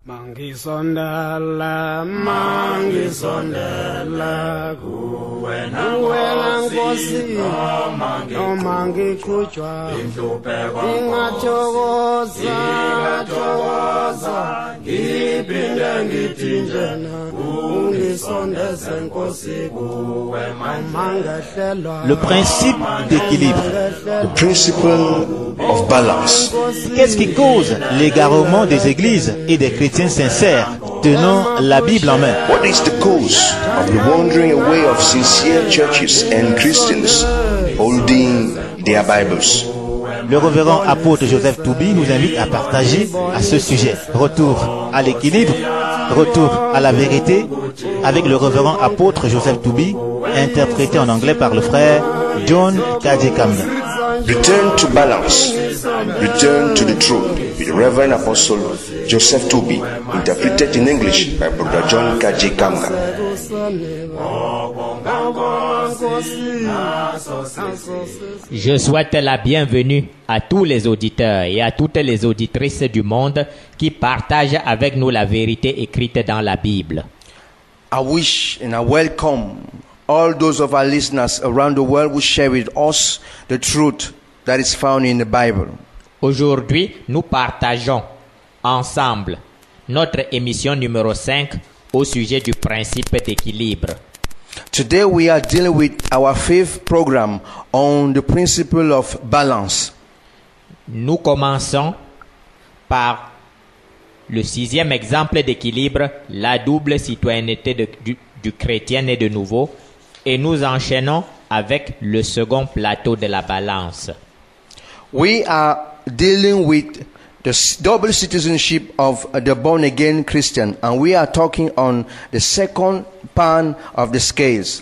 Mangisondela kuwena Nkosi noma ngiqhutshwa ingathokoza ngiphinde ngithi njena ungisondeze Nkosi kuwe mangahlelwa. Le principe d'équilibre. The principle of balance. Qu'est-ce qui cause l'égarement des églises et des chrétiens sincères tenant la Bible en main? What is the cause of the wandering away of sincere churches and Christians holding their Bibles? Le révérend apôtre Joseph Toubi nous invite à partager à ce sujet. Retour à l'équilibre, retour à la vérité avec le révérend apôtre Joseph Toubi, interprété en anglais par le frère John Kajekamna. Return to balance, return to the truth with the Reverend Apostle Joseph Toubi, interpreted in English by Brother John Kajekamna. Je souhaite la bienvenue à tous les auditeurs et à toutes les auditrices du monde qui partagent avec nous la vérité écrite dans la Bible. I wish and I welcome all those of our listeners around the world who share with us the truth that is found in the Bible. Aujourd'hui, nous partageons ensemble notre émission numéro 5 au sujet du principe d'équilibre. Today we are dealing with our 5th program on the principle of balance. Nous commençons par le 6e exemple d'équilibre, la double citoyenneté du chrétien né de nouveau, et nous enchaînons avec le second plateau de la balance. We are dealing with the double citizenship of the born-again Christian, and we are talking on the second pan of the scales.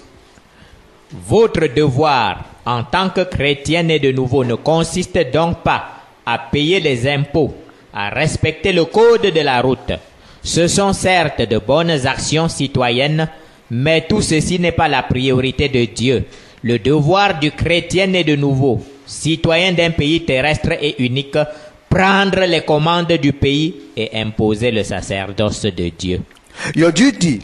Votre devoir en tant que chrétien né de nouveau ne consiste donc pas à payer les impôts, à respecter le code de la route. Ce sont certes de bonnes actions citoyennes, mais tout ceci n'est pas la priorité de Dieu. Le devoir du chrétien né de nouveau, citoyen d'un pays terrestre et unique, prendre les commandes du pays et imposer le sacerdoce de Dieu. Your duty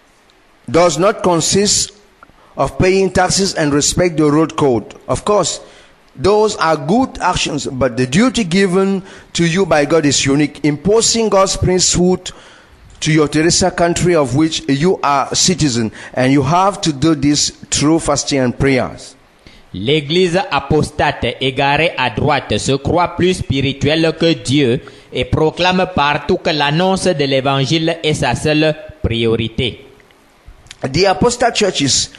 does not consist of paying taxes and respect the road code. Of course, those are good actions, but the duty given to you by God is unique, imposing God's priesthood to your Teresa country of which you are a citizen, and you have to do this through fasting and prayers. L'Église apostate égarée à droite se croit plus spirituelle que Dieu et proclame partout que l'annonce de l'Évangile est sa seule priorité. The apostate churches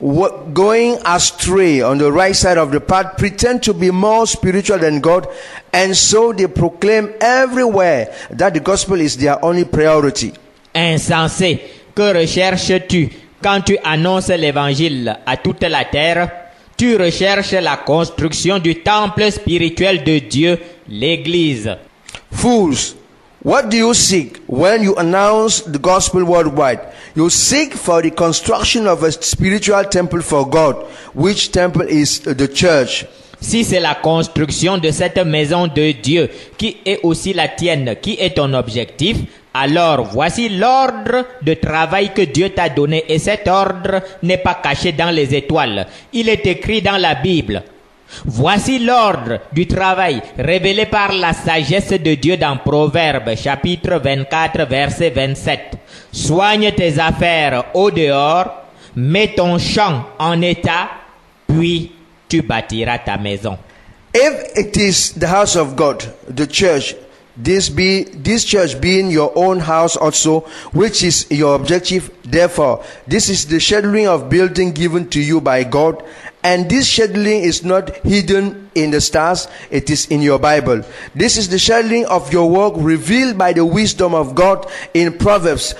going astray on the right side of the path pretend to be more spiritual than God, and so they proclaim everywhere that the gospel is their only priority. Insensé, que recherches-tu quand tu annonces l'Évangile à toute la terre? Tu recherches la construction du temple spirituel de Dieu, l'Église. Fools, what do you seek when you announce the gospel worldwide? You seek for the construction of a spiritual temple for God, which temple is the church. Si c'est la construction de cette maison de Dieu qui est aussi la tienne, qui est ton objectif, alors voici l'ordre de travail que Dieu t'a donné, et cet ordre n'est pas caché dans les étoiles. Il est écrit dans la Bible. Voici l'ordre du travail révélé par la sagesse de Dieu dans Proverbes chapitre 24 verset 27. Soigne tes affaires au dehors, mets ton champ en état, puis tu bâtiras ta maison. If it is the house of God, the church, this church being your own house also, which is your objective, therefore, this is the scheduling of building given to you by God, and this scheduling is not hidden in the stars, it is in your Bible. This is the scheduling of your work revealed by the wisdom of God in Proverbs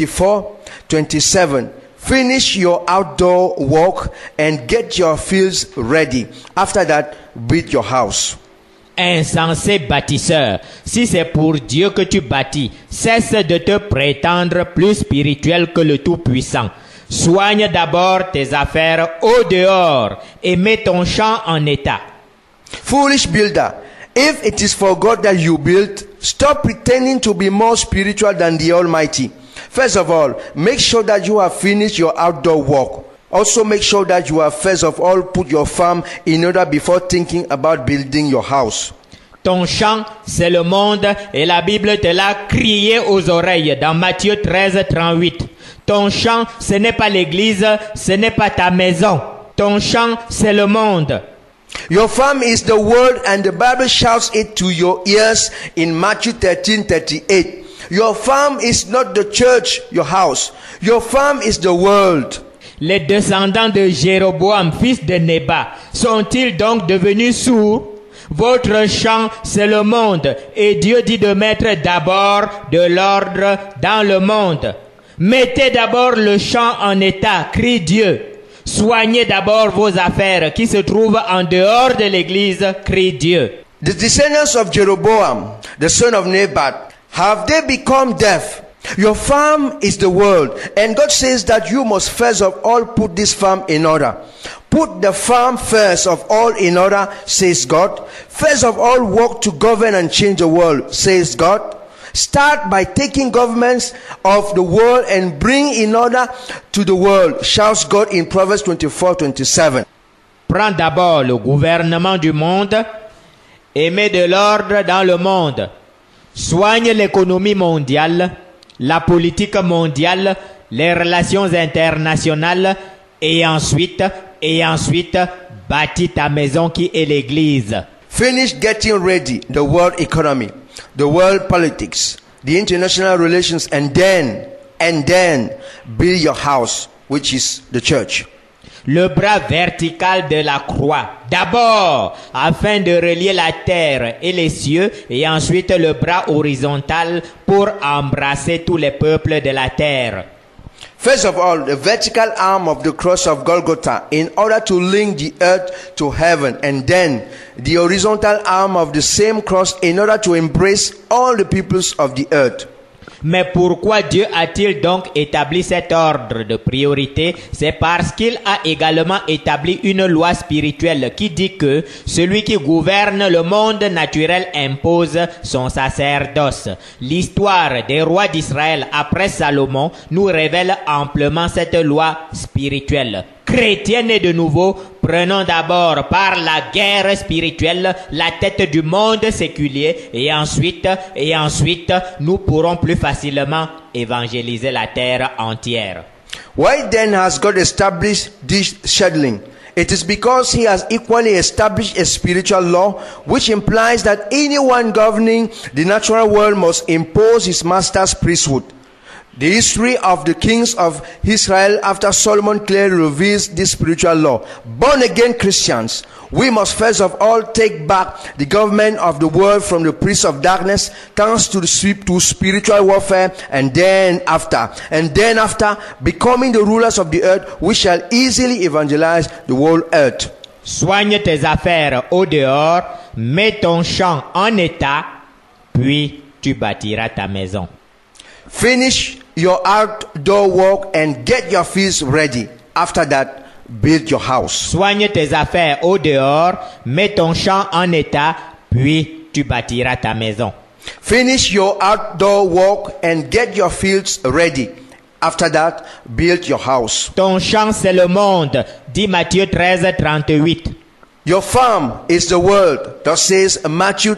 24:27. Finish your outdoor work and get your fields ready. After that, build your house. Insensé bâtisseur, si c'est pour Dieu que tu bâtis, cesse de te prétendre plus spirituel que le Tout-Puissant. Soigne d'abord tes affaires au dehors et mets ton champ en état. Foolish builder, if it is for God that you build, stop pretending to be more spiritual than the Almighty. First of all, make sure that you have finished your outdoor work. Also make sure that you have first of all put your farm in order before thinking about building your house. Ton champ, c'est le monde, et la Bible te l'a crié aux oreilles dans Matthieu 13, 38. Ton champ, ce n'est pas l'église, ce n'est pas ta maison. Ton champ, c'est le monde. Your farm is the world, and the Bible shouts it to your ears in Matthew 13:38. Your farm is not the church, your house. Your farm is the world. Les descendants de Jéroboam, fils de Nébat, sont-ils donc devenus sourds? Votre champ, c'est le monde, et Dieu dit de mettre d'abord de l'ordre dans le monde. Mettez d'abord le champ en état, crie Dieu. Soignez d'abord vos affaires qui se trouvent en dehors de l'église, crie Dieu. The descendants of Jeroboam, the son of Nebat, have they become deaf? Your farm is the world, and God says that you must first of all put this farm in order. Put the farm first of all in order, says God. First of all, work to govern and change the world, says God. Start by taking governments of the world and bring in order to the world, shouts God in Proverbs 24:27. Prends d'abord le gouvernement du monde et mets de l'ordre dans le monde. Soigne l'économie mondiale, la politique mondiale, les relations internationales et ensuite, bâtis ta maison qui est l'église. Finish getting ready the world economy, the world politics, the international relations, and then build your house, which is the church. Le bras vertical de la croix, d'abord, afin de relier la terre et les cieux, et ensuite le bras horizontal pour embrasser tous les peuples de la terre. First of all, the vertical arm of the cross of Golgotha in order to link the earth to heaven, and then the horizontal arm of the same cross in order to embrace all the peoples of the earth. Mais pourquoi Dieu a-t-il donc établi cet ordre de priorité? C'est parce qu'il a également établi une loi spirituelle qui dit que celui qui gouverne le monde naturel impose son sacerdoce. L'histoire des rois d'Israël après Salomon nous révèle amplement cette loi spirituelle. Chrétiens nés de nouveau, prenons d'abord par la guerre spirituelle la tête du monde séculier et ensuite, nous pourrons plus facilement évangéliser la terre entière. Why then has God established this scheduling? It is because he has equally established a spiritual law, which implies that anyone governing the natural world must impose his master's priesthood. The history of the kings of Israel after Solomon clearly reveals this spiritual law. Born again Christians, we must first of all take back the government of the world from the prince of darkness, thanks to spiritual warfare, and then after, becoming the rulers of the earth, we shall easily evangelize the whole earth. Soigne tes affaires au dehors, mets ton champ en état, puis tu bâtiras ta maison. Finish your outdoor work and get your fields ready. After that, build your house. Soigne tes affaires au dehors, mets ton champ en état, puis tu bâtiras ta maison. Finish your outdoor work and get your fields ready. After that, build your house. Ton champ, c'est le monde, dit Matthieu 13, 38. Your farm is the world, thus says Matthew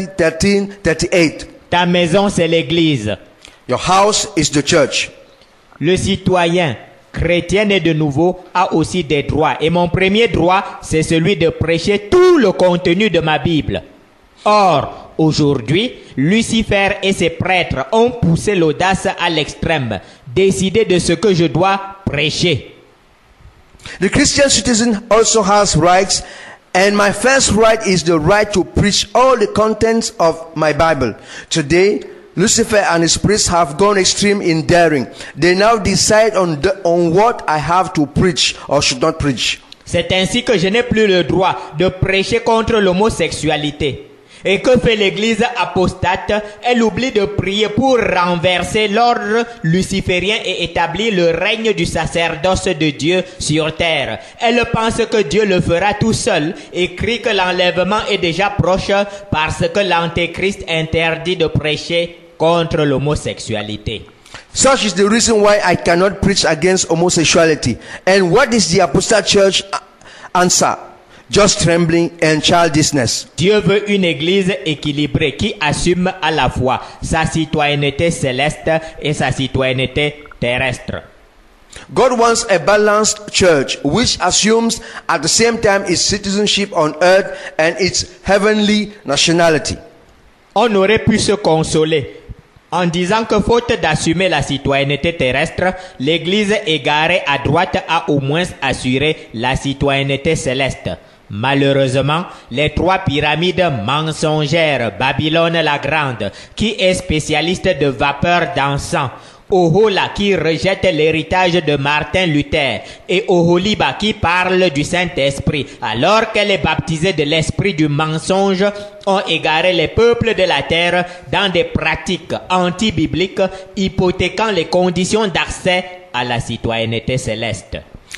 13:38. Ta maison, c'est l'église. Your house is the church. Le citoyen chrétien né de nouveau a aussi des droits. Et mon premier droit, c'est celui de prêcher tout le contenu de ma Bible. Or, aujourd'hui, Lucifer et ses prêtres ont poussé l'audace à l'extrême, décidé de ce que je dois prêcher. The Christian citizen also has rights, and my first right is the right to preach all the contents of my Bible. Today, Lucifer and his priests have gone extreme in daring. They now decide on what I have to preach or should not preach. C'est ainsi que je n'ai plus le droit de prêcher contre l'homosexualité. Et que fait l'Église apostate? Elle oublie de prier pour renverser l'ordre luciférien et établir le règne du sacerdoce de Dieu sur terre. Elle pense que Dieu le fera tout seul et crie que l'enlèvement est déjà proche parce que l'Antéchrist interdit de prêcher contre l'homosexualité. Such is the reason why I cannot preach against homosexuality. And what is the apostate church answer? Just trembling and childishness. Dieu veut une église équilibrée qui assume à la fois sa citoyenneté céleste et sa citoyenneté terrestre. God wants a balanced church which assumes at the same time its citizenship on earth and its heavenly nationality. On aurait pu se consoler en disant que faute d'assumer la citoyenneté terrestre, l'église égarée à droite a au moins assuré la citoyenneté céleste. Malheureusement, les trois pyramides mensongères, Babylone la Grande, qui est spécialiste de vapeur d'encens, Ohola qui rejette l'héritage de Martin Luther et Oholiba qui parle du Saint-Esprit, alors qu'elle est baptisée de l'esprit du mensonge, ont égaré les peuples de la terre dans des pratiques anti-bibliques, hypothéquant les conditions d'accès à la citoyenneté céleste.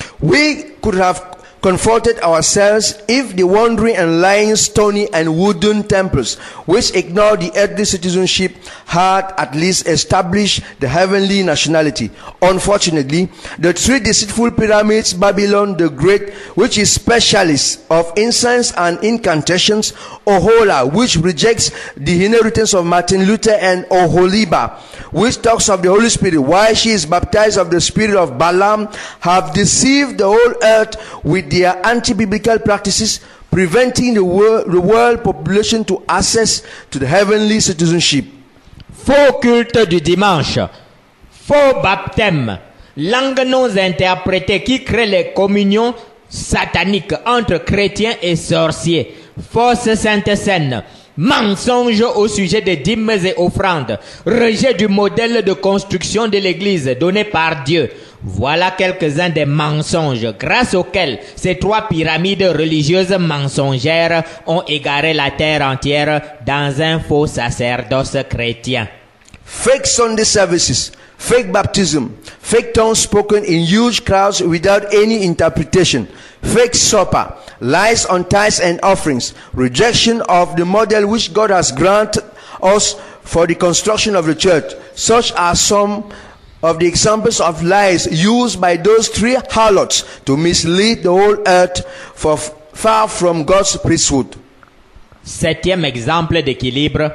We could have comforted ourselves if the wandering and lying stony and wooden temples, which ignore the earthly citizenship, had at least established the heavenly nationality. Unfortunately, the three deceitful pyramids, Babylon the Great, which is specialist of incense and incantations, Ohola, which rejects the inheritance of Martin Luther, and Oholiba, which talks of the Holy Spirit, while she is baptized of the spirit of Balaam, have deceived the whole earth with their anti-biblical practices, preventing the world population to access to the heavenly citizenship. Faux culte du dimanche, faux baptême, langue non interprétée qui crée les communions sataniques entre chrétiens et sorciers, fausse sainte scène, mensonge au sujet des dîmes et offrandes, rejet du modèle de construction de l'Église donné par Dieu. Voilà quelques-uns des mensonges grâce auxquels ces trois pyramides religieuses mensongères ont égaré la terre entière dans un faux sacerdoce chrétien. Fake Sunday services, fake baptism, fake tongues spoken in huge crowds without any interpretation, fake supper, lies on tithes and offerings, rejection of the model which God has granted us for the construction of the church. Such are some of the examples of lies used by those three harlots to mislead the whole earth far from God's priesthood. Septième exemple d'équilibre,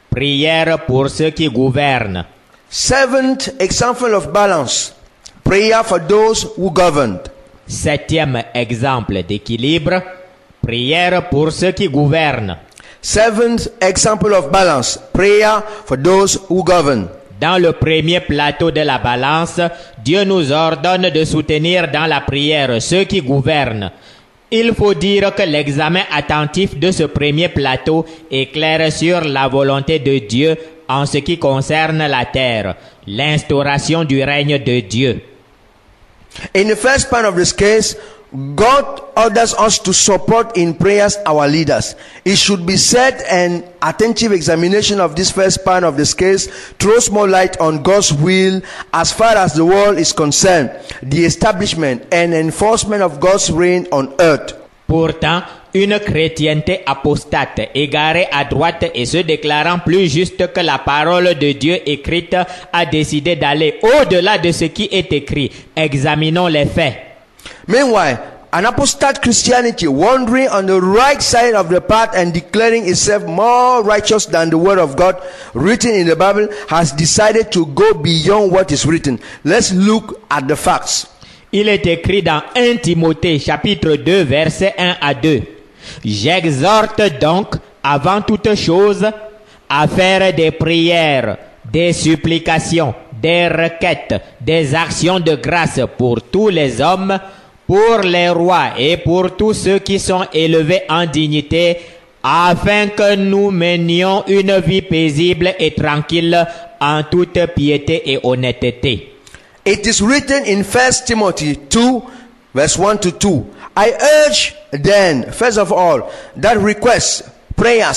prière pour ceux qui gouvernent. Seventh example of balance, prayer for those who govern. Septième exemple d'équilibre, prière pour ceux qui gouvernent. Seventh example of balance, prayer for those who govern. Dans le premier plateau de la balance, Dieu nous ordonne de soutenir dans la prière ceux qui gouvernent. Il faut dire que l'examen attentif de ce premier plateau éclaire sur la volonté de Dieu en ce qui concerne la terre, l'instauration du règne de Dieu. In the first part of this case, God orders us to support in prayers our leaders. It should be said an attentive examination of this first part of this case throws more light on God's will as far as the world is concerned, the establishment and enforcement of God's reign on earth. Pourtant, une chrétienté apostate, égarée à droite et se déclarant plus juste que la parole de Dieu écrite, a décidé d'aller au-delà de ce qui est écrit. Examinons les faits. Meanwhile, an apostate Christianity wandering on the right side of the path and declaring itself more righteous than the word of God written in the Bible has decided to go beyond what is written. Let's look at the facts. Il est écrit dans 1 Timothée chapitre 2 versets 1 à 2. J'exhorte donc avant toute chose à faire des prières, des supplications, des requêtes, des actions de grâce pour tous les hommes, pour les rois et pour tous ceux qui sont élevés en dignité, afin que nous menions une vie paisible et tranquille en toute piété et honnêteté. It is written in 1 Timothy 2 verse 1 to 2. I urge then, first of all, that requests, prayers,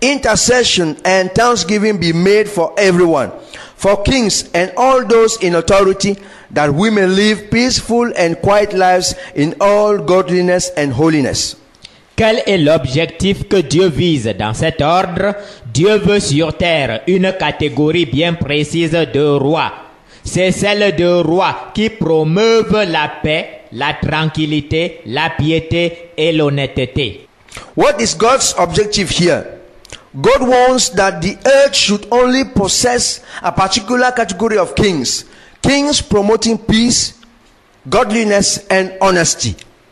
intercession and thanksgiving be made for everyone, for kings and all those in authority, that we may live peaceful and quiet lives in all godliness and holiness. Quel est l'objectif que Dieu vise dans cet ordre? Dieu veut sur terre une catégorie bien précise de rois. C'est celle de rois qui promeuvent la paix, la tranquillité, la piété et l'honnêteté. What is God's objective here? God wants that the earth should only possess a particular category of kings. Kings promoting peace, godliness and honesty.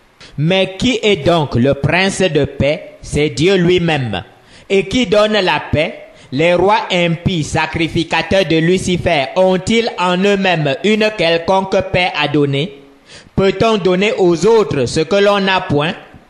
Mais qui est donc le prince de paix? C'est Dieu lui-même. Et qui donne la paix? Les rois impies, sacrificateurs de Lucifer, ont-ils en eux-mêmes une quelconque paix à donner? Peut-on donner aux autres ce que l'on n'a point?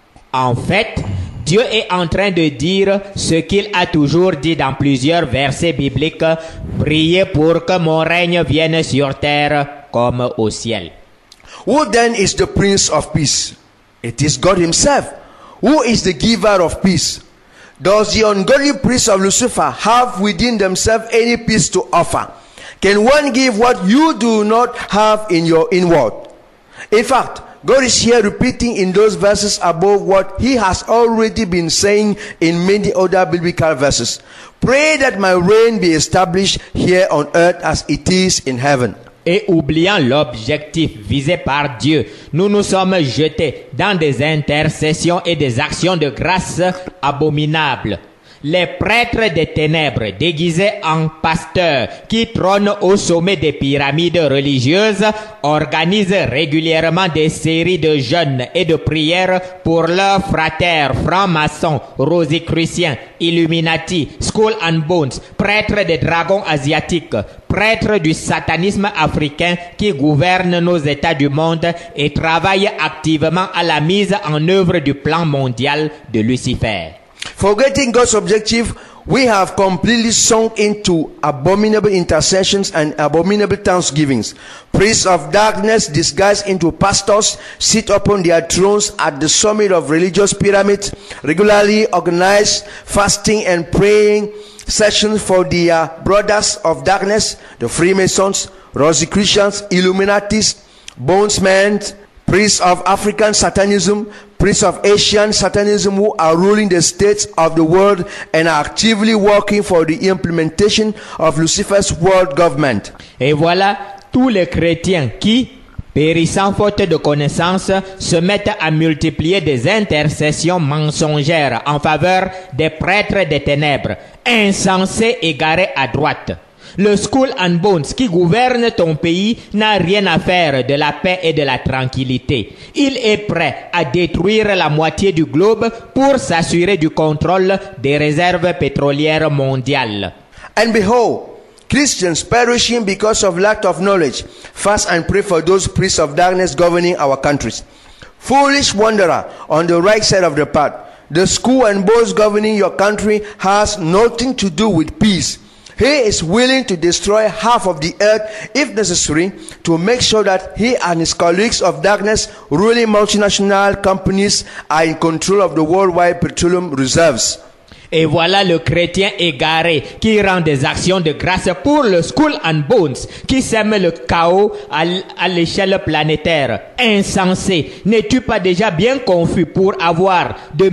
En fait, Dieu est en train de dire ce qu'il a toujours dit dans plusieurs versets bibliques: priez pour que mon règne vienne sur terre comme au ciel. Who then is the Prince of Peace? It is God himself. Who is the giver of peace? Does the ungodly priests of Lucifer have within themselves any peace to offer? Can one give what you do not have in your inward? In fact, God is here repeating in those verses above what he has already been saying in many other biblical verses. Pray that my reign be established here on earth as it is in heaven. Et oubliant l'objectif visé par Dieu, nous nous sommes jetés dans des intercessions et des actions de grâce abominables. Les prêtres des ténèbres déguisés en pasteurs qui trônent au sommet des pyramides religieuses organisent régulièrement des séries de jeûnes et de prières pour leurs frères francs-maçons, rosicruciens, Illuminati, Skull and Bones, prêtres des dragons asiatiques, prêtres du satanisme africain qui gouvernent nos États du monde et travaillent activement à la mise en œuvre du plan mondial de Lucifer. Forgetting God's objective, we have completely sunk into abominable intercessions and abominable thanksgivings. Priests of darkness disguised into pastors sit upon their thrones at the summit of religious pyramids, regularly organize fasting and praying sessions for their brothers of darkness, the Freemasons, Rosicrucians, Illuminatis, Bonesmen, priests of African Satanism, priests of Asian Satanism who are ruling the states of the world and are actively working for the implementation of Lucifer's world government. Et voilà tous les chrétiens qui, périssant faute de connaissances, se mettent à multiplier des intercessions mensongères en faveur des prêtres des ténèbres, insensés égarés à droite. Le Skull and Bones qui gouverne ton pays n'a rien à faire de la paix et de la tranquillité. Il est prêt à détruire la moitié du globe pour s'assurer du contrôle des réserves pétrolières mondiales. And behold, Christians perishing because of lack of knowledge, fast and pray for those priests of darkness governing our countries. Foolish wanderer on the right side of the path, the Skull and Bones governing your country has nothing to do with peace. He is willing to destroy half of the earth if necessary to make sure that he and his colleagues of darkness ruling multinational companies are in control of the worldwide petroleum reserves. Et voilà le chrétien égaré qui rend des actions de grâce pour le Skull and Bones, qui sème le chaos à l'échelle planétaire. Insensé, n'es-tu pas déjà bien confus pour avoir, de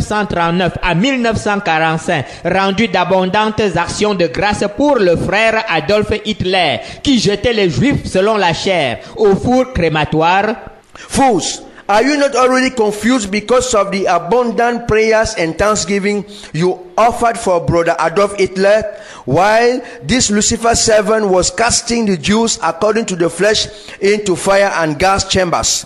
1939 à 1945, rendu d'abondantes actions de grâce pour le frère Adolf Hitler, qui jetait les Juifs selon la chair au four crématoire? Fools! Are you not already confused because of the abundant prayers and thanksgiving you offered for brother Adolf Hitler while this Lucifer servant was casting the Jews according to the flesh into fire and gas chambers?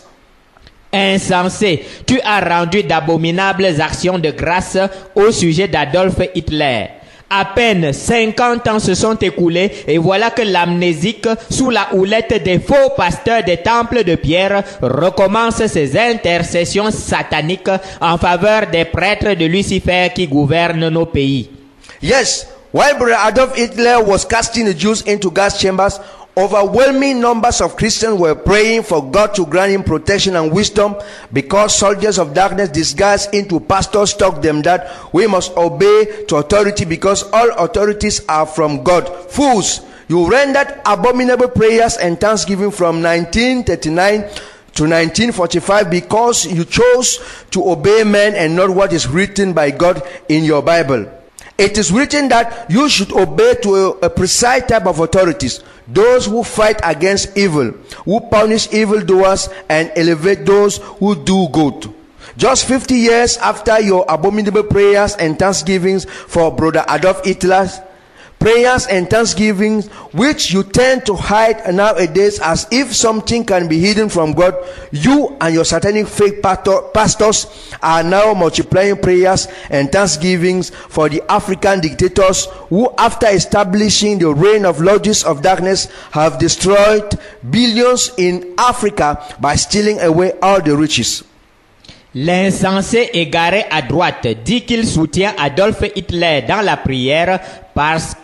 Insensé, tu as rendu d'abominables actions de grâce au sujet d'Adolf Hitler. À peine 50 ans se sont écoulés et voilà que l'amnésique, sous la houlette des faux pasteurs des temples de pierre, recommence ses intercessions sataniques en faveur des prêtres de Lucifer qui gouvernent nos pays. Yes, while brother Adolf Hitler was casting the Jews into gas chambers, Overwhelming numbers of Christians were praying for God to grant him protection and wisdom, because soldiers of darkness disguised into pastors taught them that we must obey to authority because all authorities are from God. Fools, you rendered abominable prayers and thanksgiving from 1939 to 1945 because you chose to obey men and not what is written by God in your Bible. It is written that you should obey to a precise type of authorities, those who fight against evil, who punish evildoers and elevate those who do good. Just 50 years after your abominable prayers and thanksgivings for Brother Adolf Hitler's prayers and thanksgivings, which you tend to hide nowadays as if something can be hidden from God, you and your satanic fake pastors are now multiplying prayers and thanksgivings for the African dictators who, after establishing the reign of lords of darkness, have destroyed billions in Africa by stealing away all the riches. L'insensé égaré à droite dit qu'il soutient Adolf Hitler dans la prière parce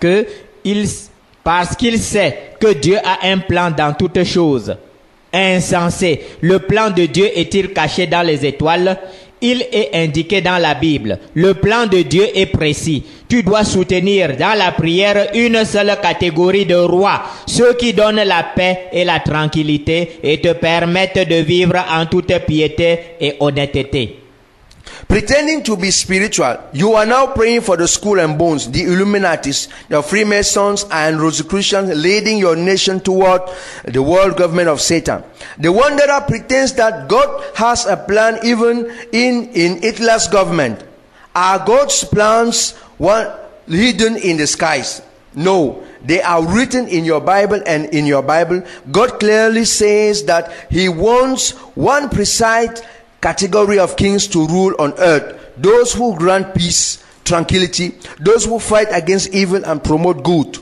qu'il sait que Dieu a un plan dans toutes choses. Insensé, le plan de Dieu est-il caché dans les étoiles? Il est indiqué dans la Bible. Le plan de Dieu est précis. Tu dois soutenir dans la prière une seule catégorie de rois, ceux qui donnent la paix et la tranquillité et te permettent de vivre en toute piété et honnêteté. Pretending to be spiritual, you are now praying for the Skull and Bones, the Illuminatis, the Freemasons and Rosicrucians leading your nation toward the world government of Satan. The wanderer pretends that God has a plan even in Hitler's government. Are God's plans hidden in the skies? No, they are written in your Bible, and in your Bible, God clearly says that He wants one precise category of kings to rule on earth: those who grant peace, tranquility, those who fight against evil and promote good.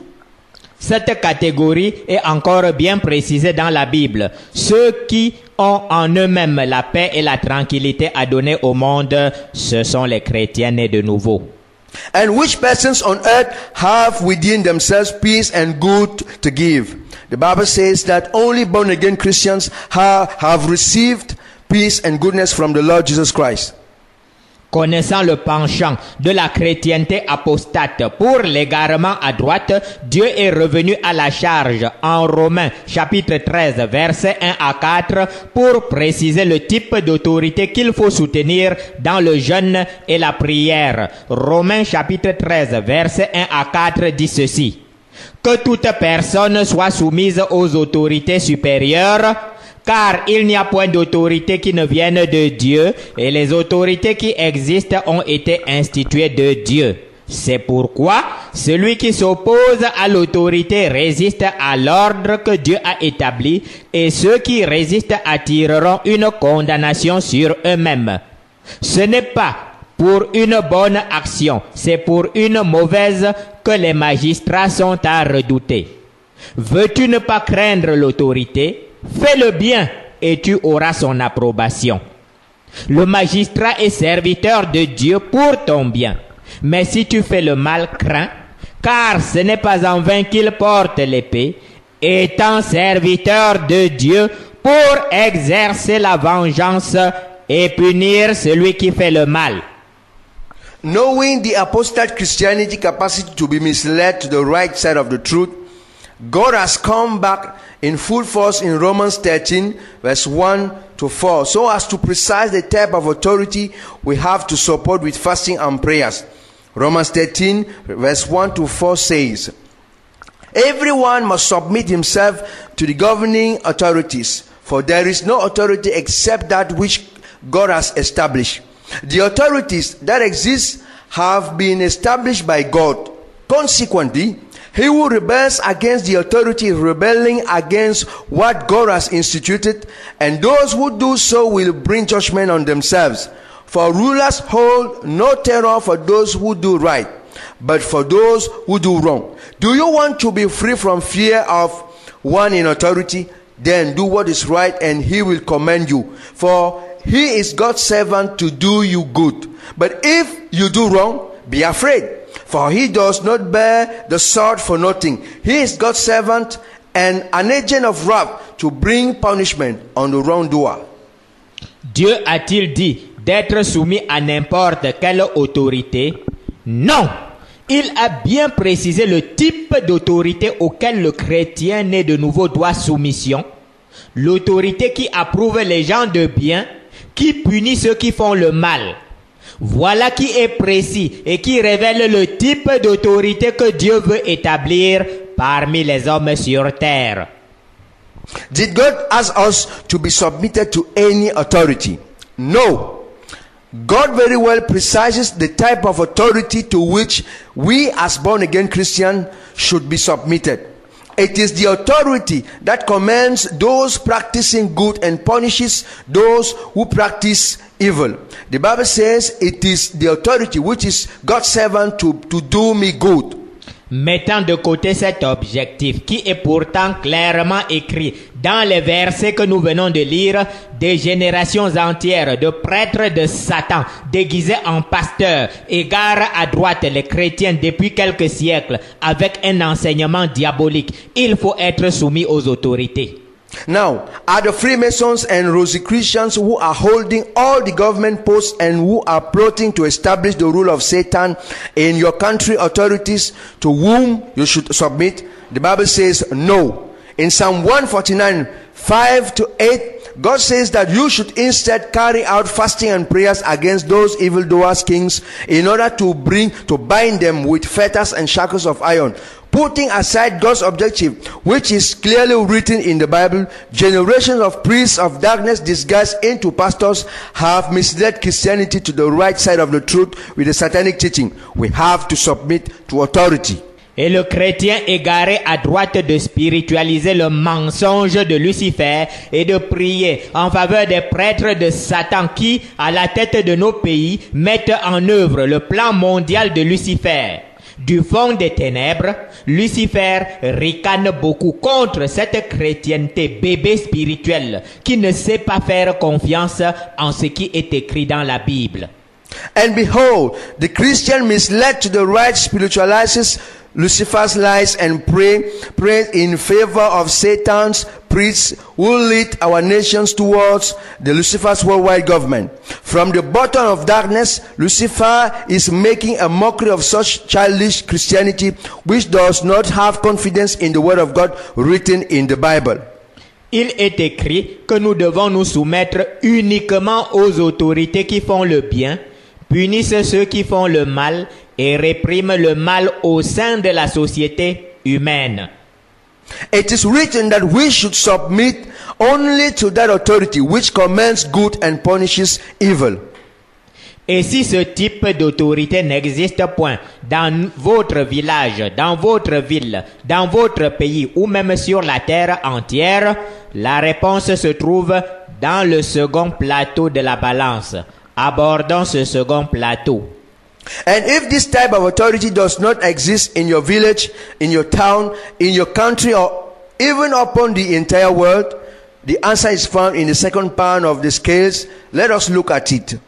Cette catégorie est encore bien précisée dans la Bible. Ceux qui ont en eux-mêmes la paix et la tranquillité à donner au monde, ce sont les chrétiens nés de nouveau. And which persons on earth have within themselves peace and good to give? The Bible says that only born again Christians have received peace and goodness from the Lord Jesus Christ. Connaissant le penchant de la chrétienté apostate pour l'égarement à droite, Dieu est revenu à la charge en Romains chapitre 13 versets 1 à 4 pour préciser le type d'autorité qu'il faut soutenir dans le jeûne et la prière. Romains chapitre 13 versets 1 à 4 dit ceci: que toute personne soit soumise aux autorités supérieures, car il n'y a point d'autorité qui ne vienne de Dieu, et les autorités qui existent ont été instituées de Dieu. C'est pourquoi celui qui s'oppose à l'autorité résiste à l'ordre que Dieu a établi, et ceux qui résistent attireront une condamnation sur eux-mêmes. Ce n'est pas pour une bonne action, c'est pour une mauvaise que les magistrats sont à redouter. Veux-tu ne pas craindre l'autorité? Fais le bien et tu auras son approbation. Le magistrat est serviteur de Dieu pour ton bien. Mais si tu fais le mal, crains, car ce n'est pas en vain qu'il porte l'épée, étant serviteur de Dieu pour exercer la vengeance et punir celui qui fait le mal. Knowing the apostate Christianity capacity to be misled to the right side of the truth, God has come back in full force in Romans 13 verse 1 to 4 so as to precise the type of authority we have to support with fasting and prayers. Romans 13 verse 1 to 4 says, everyone must submit himself to the governing authorities, for there is no authority except that which God has established. The authorities that exist have been established by God. Consequently, he who rebels against the authority is rebelling against what God has instituted, and those who do so will bring judgment on themselves. For rulers hold no terror for those who do right, but for those who do wrong. Do you want to be free from fear of one in authority? Then do what is right, and he will commend you. For he is God's servant to do you good. But if you do wrong, be afraid. For he does not bear the sword for nothing. He is God's servant and an agent of wrath to bring punishment on the wrongdoer. Dieu a-t-il dit d'être soumis à n'importe quelle autorité? Non! Il a bien précisé le type d'autorité auquel le chrétien né de nouveau doit soumission. L'autorité qui approuve les gens de bien, qui punit ceux qui font le mal. Voilà qui est précis et qui révèle le type d'autorité que Dieu veut établir parmi les hommes sur terre. Did God ask us to be submitted to any authority? No. God very well precises the type of authority to which we as born-again Christians should be submitted. It is the authority that commands those practicing good and punishes those who practice evil. The Bible says it is the authority which is God's servant to do me good. Mettant de côté cet objectif qui est pourtant clairement écrit dans les versets que nous venons de lire, des générations entières de prêtres de Satan déguisés en pasteurs égarent à droite les chrétiens depuis quelques siècles avec un enseignement diabolique. Il faut être soumis aux autorités. Now, are the Freemasons and Rosicrucians who are holding all the government posts and who are plotting to establish the rule of Satan in your country authorities to whom you should submit? The Bible says no. In Psalm 149, 5-8, God says that you should instead carry out fasting and prayers against those evildoers, kings, in order to bind them with fetters and shackles of iron. Putting aside God's objective, which is clearly written in the Bible, generations of priests of darkness disguised into pastors have misled Christianity to the right side of the truth with the satanic teaching. We have to submit to authority. Et le chrétien égaré à droite de spiritualiser le mensonge de Lucifer et de prier en faveur des prêtres de Satan qui, à la tête de nos pays, mettent en œuvre le plan mondial de Lucifer. Du fond des ténèbres, Lucifer ricane beaucoup contre cette chrétienté bébé spirituelle qui ne sait pas faire confiance en ce qui est écrit dans la Bible. And behold, the Christian misled to the right spiritualizes Lucifer's lies and pray in favor of Satan's priests who lead our nations towards the Lucifer's worldwide government. From the bottom of darkness, Lucifer is making a mockery of such childish Christianity which does not have confidence in the word of God written in the Bible. Il est écrit que nous devons nous soumettre uniquement aux autorités qui font le bien, punissent ceux qui font le mal et répriment le mal au sein de la société humaine. It is written that we should submit only to that authority which commands good and punishes evil. Et si ce type d'autorité n'existe point dans votre village, dans votre ville, dans votre pays ou même sur la terre entière, la réponse se trouve dans le second plateau de la balance. Abordons ce second plateau. And if this type of authority does not exist in your village, in your town, in your country, or even upon the entire world, the answer is found in the second part of the scales. Let us look at it.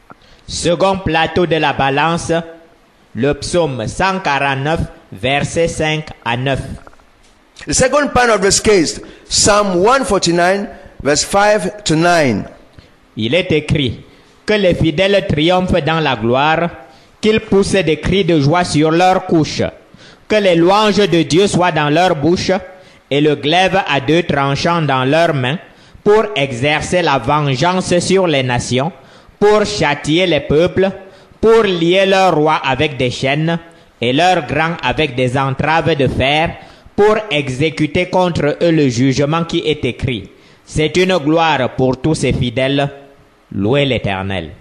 Second plateau de la balance, le psaume 149, versets 5 à 9. The second part of the scales, Psalm 149, verse 5-9. Il est écrit que les fidèles triomphent dans la gloire, qu'ils poussent des cris de joie sur leurs couches, que les louanges de Dieu soient dans leur bouche et le glaive à deux tranchants dans leurs mains pour exercer la vengeance sur les nations, pour châtier les peuples, pour lier leurs rois avec des chaînes et leurs grands avec des entraves de fer, pour exécuter contre eux le jugement qui est écrit. C'est une gloire pour tous ces fidèles. Louez l'Éternel.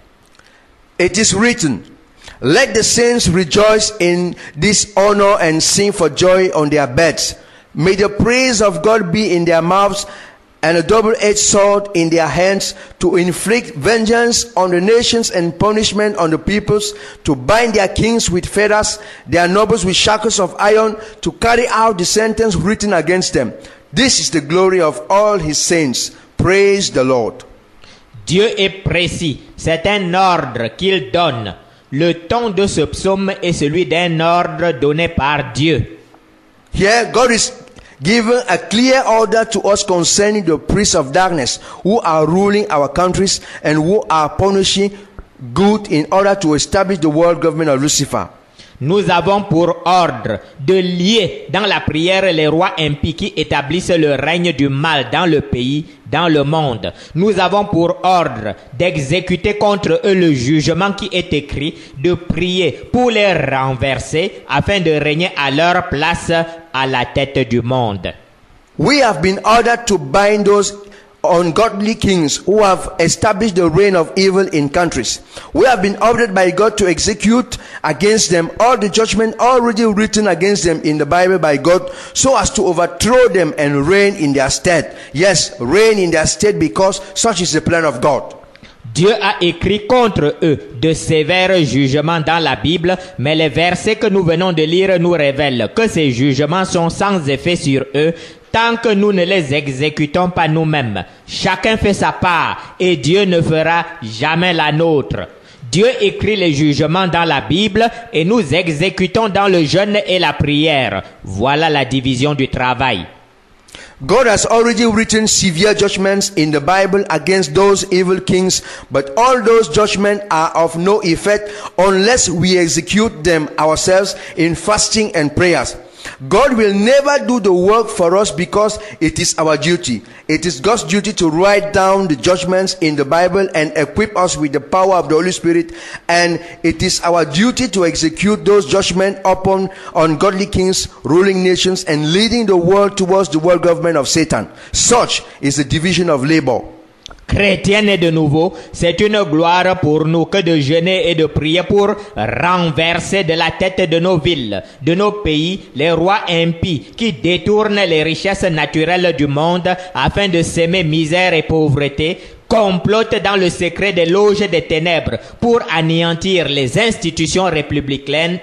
It is written, let the saints rejoice in this honor and sing for joy on their beds. May the praise of God be in their mouths and a double-edged sword in their hands to inflict vengeance on the nations and punishment on the peoples, to bind their kings with fetters, their nobles with shackles of iron, to carry out the sentence written against them. This is the glory of all his saints. Praise the Lord. Dieu est précis, c'est un ordre qu'il donne. Le ton de ce psaume est celui d'un ordre donné par Dieu. Here, God is giving a clear order to us concerning the priests of darkness who are ruling our countries and who are punishing good in order to establish the world government of Lucifer. Nous avons pour ordre de lier dans la prière les rois impies qui établissent le règne du mal dans le pays, dans le monde. Nous avons pour ordre d'exécuter contre eux le jugement qui est écrit, de prier pour les renverser afin de régner à leur place à la tête du monde. We have been ordered to bind those ungodly kings who have established the reign of evil in countries. We have been ordered by God to execute against them all the judgment already written against them in the Bible by God, so as to overthrow them and reign in their stead. Yes, reign in their stead, because such is the plan of God. Dieu a écrit contre eux de sévères jugements dans la Bible, mais les versets que nous venons de lire nous révèlent que ces jugements sont sans effet sur eux tant que nous ne les exécutons pas nous-mêmes. Chacun fait sa part et Dieu ne fera jamais la nôtre. Dieu écrit les jugements dans la Bible et nous exécutons dans le jeûne et la prière. Voilà la division du travail. God has already written severe judgments in the Bible against those evil kings, but all those judgments are of no effect unless we execute them ourselves in fasting and prayers. God will never do the work for us because it is our duty. It is God's duty to write down the judgments in the Bible and equip us with the power of the Holy Spirit, and it is our duty to execute those judgments upon ungodly kings, ruling nations, and leading the world towards the world government of Satan. Such is the division of labor. Chrétiens et de nouveau, c'est une gloire pour nous que de jeûner et de prier pour renverser de la tête de nos villes, de nos pays, les rois impies qui détournent les richesses naturelles du monde afin de s'aimer misère et pauvreté, complotent dans le secret des loges des ténèbres pour anéantir les institutions républicaines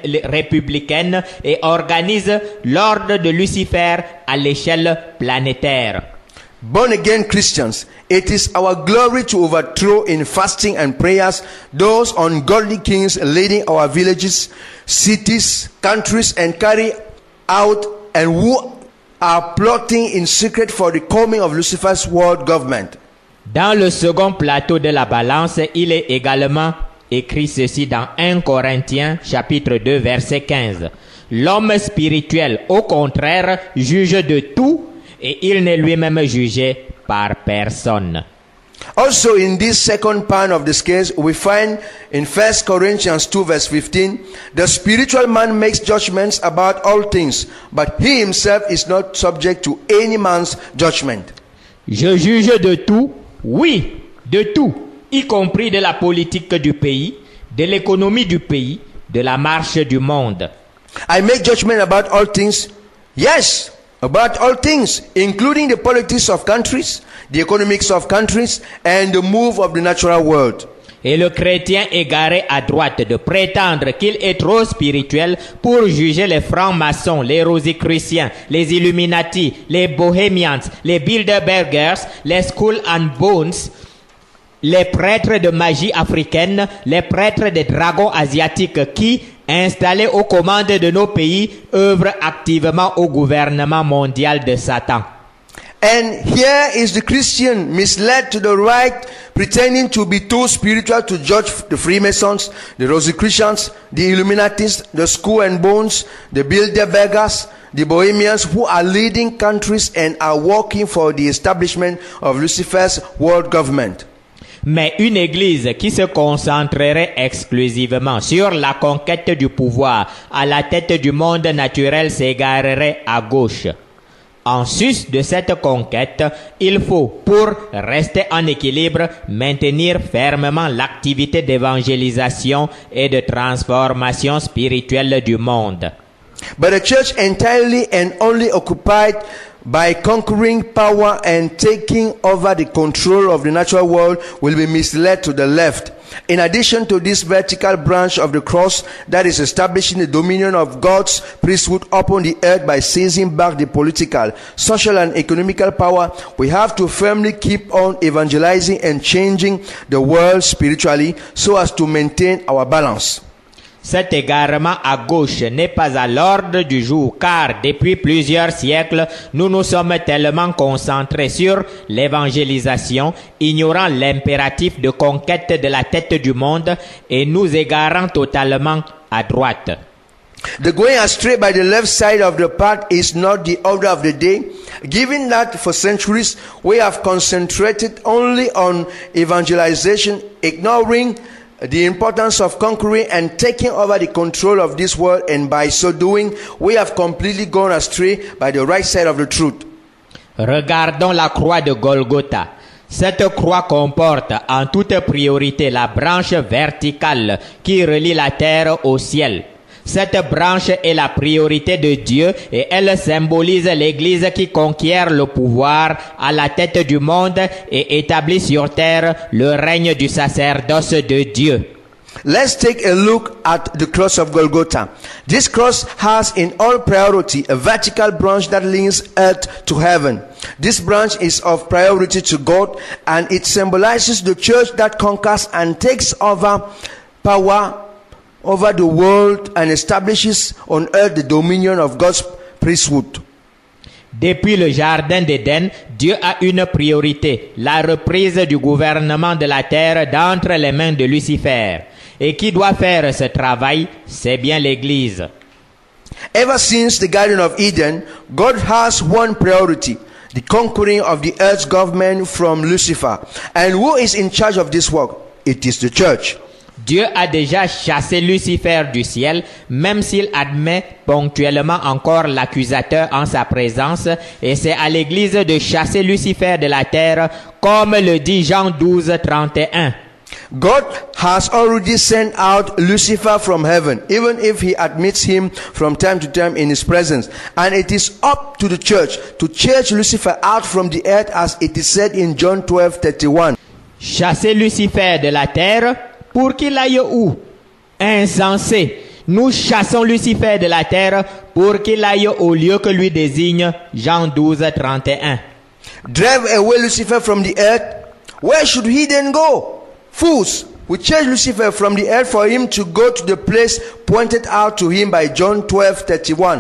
et organisent l'ordre de Lucifer à l'échelle planétaire. Born again Christians, it is our glory to overthrow in fasting and prayers those ungodly kings leading our villages, cities, countries, and carry out and who are plotting in secret for the coming of Lucifer's world government. Dans le second plateau de la balance, il est également écrit ceci dans 1 Corinthiens chapitre 2 verset 15. L'homme spirituel, au contraire, juge de tout et il n'est lui-même jugé par personne. Also in this second part of the scales, we find in 1 Corinthians 2 verse 15, the spiritual man makes judgments about all things, but he himself is not subject to any man's judgment. Je juge de tout, oui, de tout, y compris de la politique du pays, de l'économie du pays, de la marche du monde. I make judgment about all things, yes, about all things, including the politics of countries, the economics of countries, and the move of the natural world. Et le chrétien égaré à droite de prétendre qu'il est trop spirituel pour juger les francs-maçons, les rosicruciens, les Illuminati, les Bohemians, les Bilderbergers, les Skull and Bones, les prêtres de magie africaine, les prêtres des dragons asiatiques qui, installés aux commandes de nos pays, œuvrent activement au gouvernement mondial de Satan. And here is the Christian misled to the right, pretending to be too spiritual to judge the Freemasons, the Rosicrucians, the Illuminatis, the Skull and Bones, the Bilderbergers, the Bohemians, who are leading countries and are working for the establishment of Lucifer's world government. Mais une église qui se concentrerait exclusivement sur la conquête du pouvoir à la tête du monde naturel s'égarerait à gauche. En sus de cette conquête, il faut, pour rester en équilibre, maintenir fermement l'activité d'évangélisation et de transformation spirituelle du monde. But a church entirely and only occupied by conquering power and taking over the control of the natural world will be misled to the left. In addition to this vertical branch of the cross that is establishing the dominion of God's priesthood upon the earth by seizing back the political, social and economical power, we have to firmly keep on evangelizing and changing the world spiritually so as to maintain our balance. Cet égarement à gauche n'est pas à l'ordre du jour, car depuis plusieurs siècles, nous nous sommes tellement concentrés sur l'évangélisation, ignorant l'impératif de conquête de la tête du monde et nous égarant totalement à droite. The going astray by the left side of the path is not the order of the day, given that for centuries we have concentrated only on evangelization, ignoring the importance of conquering and taking over the control of this world, and by so doing, we have completely gone astray by the right side of the truth. Regardons la croix de Golgotha. Cette croix comporte en toute priorité la branche verticale qui relie la terre au ciel. Cette branche est la priorité de Dieu et elle symbolise l'Église qui conquiert le pouvoir à la tête du monde et établit sur terre le règne du sacerdoce de Dieu. Let's take a look at the cross of Golgotha. This cross has in all priority a vertical branch that links earth to heaven. This branch is of priority to God, and it symbolizes the church that conquers and takes over power over the world and establishes on earth the dominion of God's priesthood. Depuis le jardin d'Éden, Dieu a une priorité, la reprise du gouvernement de la terre d'entre les mains de Lucifer. Et qui doit faire ce travail? C'est bien l'Église. Ever since the Garden of Eden, God has one priority, the conquering of the earth's government from Lucifer. And who is in charge of this work? It is the church. Dieu a déjà chassé Lucifer du ciel, même s'il admet ponctuellement encore l'accusateur en sa présence, et c'est à l'Église de chasser Lucifer de la terre, comme le dit Jean 12, 31. God has already sent out Lucifer from heaven, even if he admits him from time to time in his presence. And it is up to the church to chase Lucifer out from the earth, as it is said in John 12, 31. Chasser Lucifer de la terre, pour qu'il aille où? Insensé. Nous chassons Lucifer de la terre pour qu'il aille au lieu que lui désigne Jean 12, 31. Drive away Lucifer from the earth. Where should he then go? Fools, we chase Lucifer from the earth for him to go to the place pointed out to him by John 12, 31.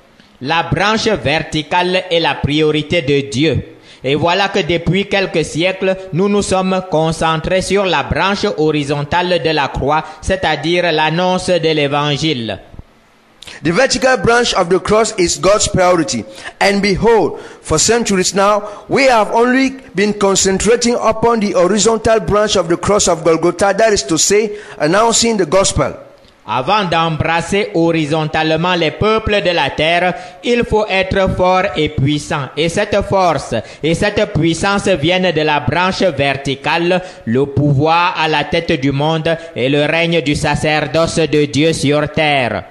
La branche verticale est la priorité de Dieu. Et voilà que depuis quelques siècles, nous nous sommes concentrés sur la branche horizontale de la croix, c'est-à-dire l'annonce de l'Évangile. The vertical branch of the cross is God's priority. And behold, for centuries now, we have only been concentrating upon the horizontal branch of the cross of Golgotha, that is to say, announcing the gospel. Avant d'embrasser horizontalement les peuples de la terre, il faut être fort et puissant. Et cette force et cette puissance viennent de la branche verticale, le pouvoir à la tête du monde et le règne du sacerdoce de Dieu sur terre.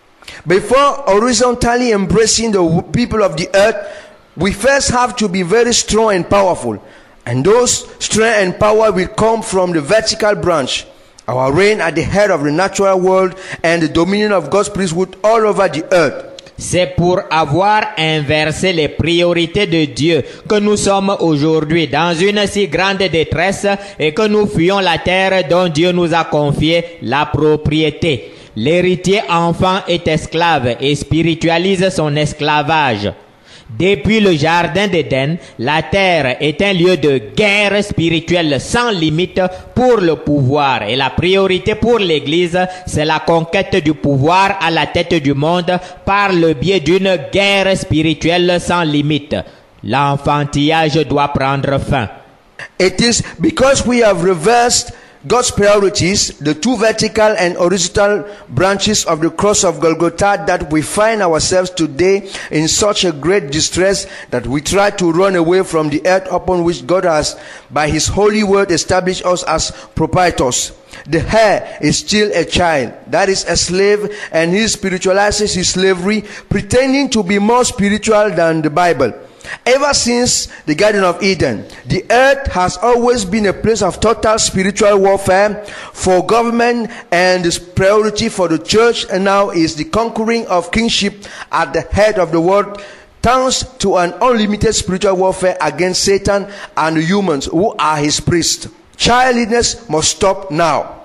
Before horizontally embracing the people of the earth, we first have to be very strong and powerful. And those strength and power will come from the vertical branch. Our reign at the head of the natural world and the dominion of God's priesthood all over the earth. C'est pour avoir inversé les priorités de Dieu que nous sommes aujourd'hui dans une si grande détresse et que nous fuyons la terre dont Dieu nous a confié la propriété. L'héritier enfant est esclave et spiritualise son esclavage. Depuis le jardin d'Éden, la terre est un lieu de guerre spirituelle sans limite pour le pouvoir et la priorité pour l'Église, c'est la conquête du pouvoir à la tête du monde par le biais d'une guerre spirituelle sans limite. L'enfantillage doit prendre fin. It is because we have reversed God's priorities, the two vertical and horizontal branches of the cross of Golgotha, that we find ourselves today in such a great distress that we try to run away from the earth upon which God has, by His holy word, established us as proprietors. The heir is still a child, that is a slave, and he spiritualizes his slavery, pretending to be more spiritual than the Bible. Ever since the Garden of Eden, the earth has always been a place of total spiritual warfare for government, and the priority for the church and now is the conquering of kingship at the head of the world, thanks to an unlimited spiritual warfare against Satan and the humans who are his priests. Childishness must stop now.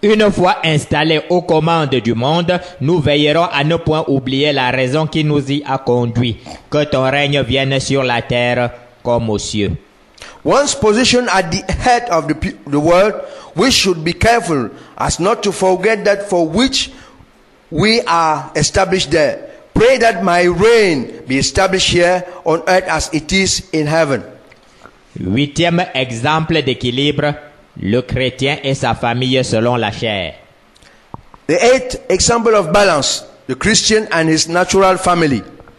Une fois installés aux commandes du monde, nous veillerons à ne point oublier la raison qui nous y a conduits. Que ton règne vienne sur la terre comme aux cieux. Once positioned at the head of the world, we should be careful as not to forget that for which we are established there. Pray that my reign be established here on earth as it is in heaven. 8e exemple d'équilibre, le chrétien et sa famille selon la chair. The 8th example of balance, the Christian and his natural family.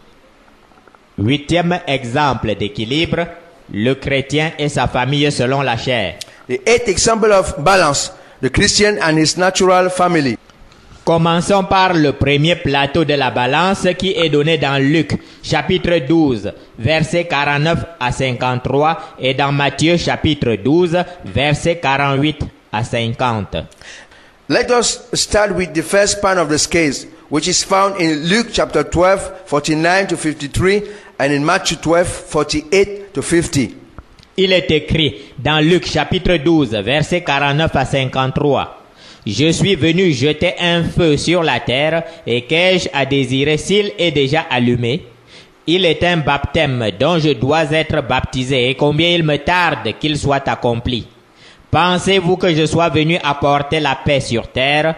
8e exemple d'équilibre, le chrétien et sa famille selon la chair. The 8th example of balance, the Christian and his natural family. Commençons par le premier plateau de la balance qui est donné dans Luc, chapitre 12, versets 49 à 53, et dans Matthieu, chapitre 12, versets 48 à 50. Let us start with the first part of the scales, which is found in Luke chapter 12, 49 to 53, and in Matthew 12, 48 to 50. Il est écrit dans Luc, chapitre 12, versets 49 à 53. Je suis venu jeter un feu sur la terre, et qu'ai-je à désirer s'il est déjà allumé? Il est un baptême dont je dois être baptisé, et combien il me tarde qu'il soit accompli. Pensez-vous que je sois venu apporter la paix sur terre?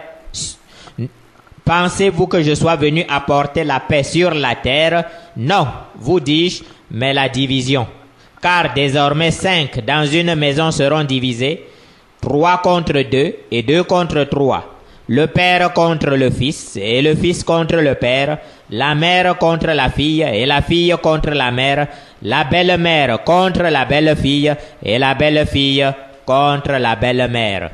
Pensez-vous que je sois venu apporter la paix sur la terre? Non, vous dis-je, mais la division. Car désormais 5 dans une maison seront divisés, 3 contre 2 et 2 contre 3. Le père contre le fils et le fils contre le père, la mère contre la fille et la fille contre la mère, la belle-mère contre la belle-fille et la belle-fille contre la belle-mère.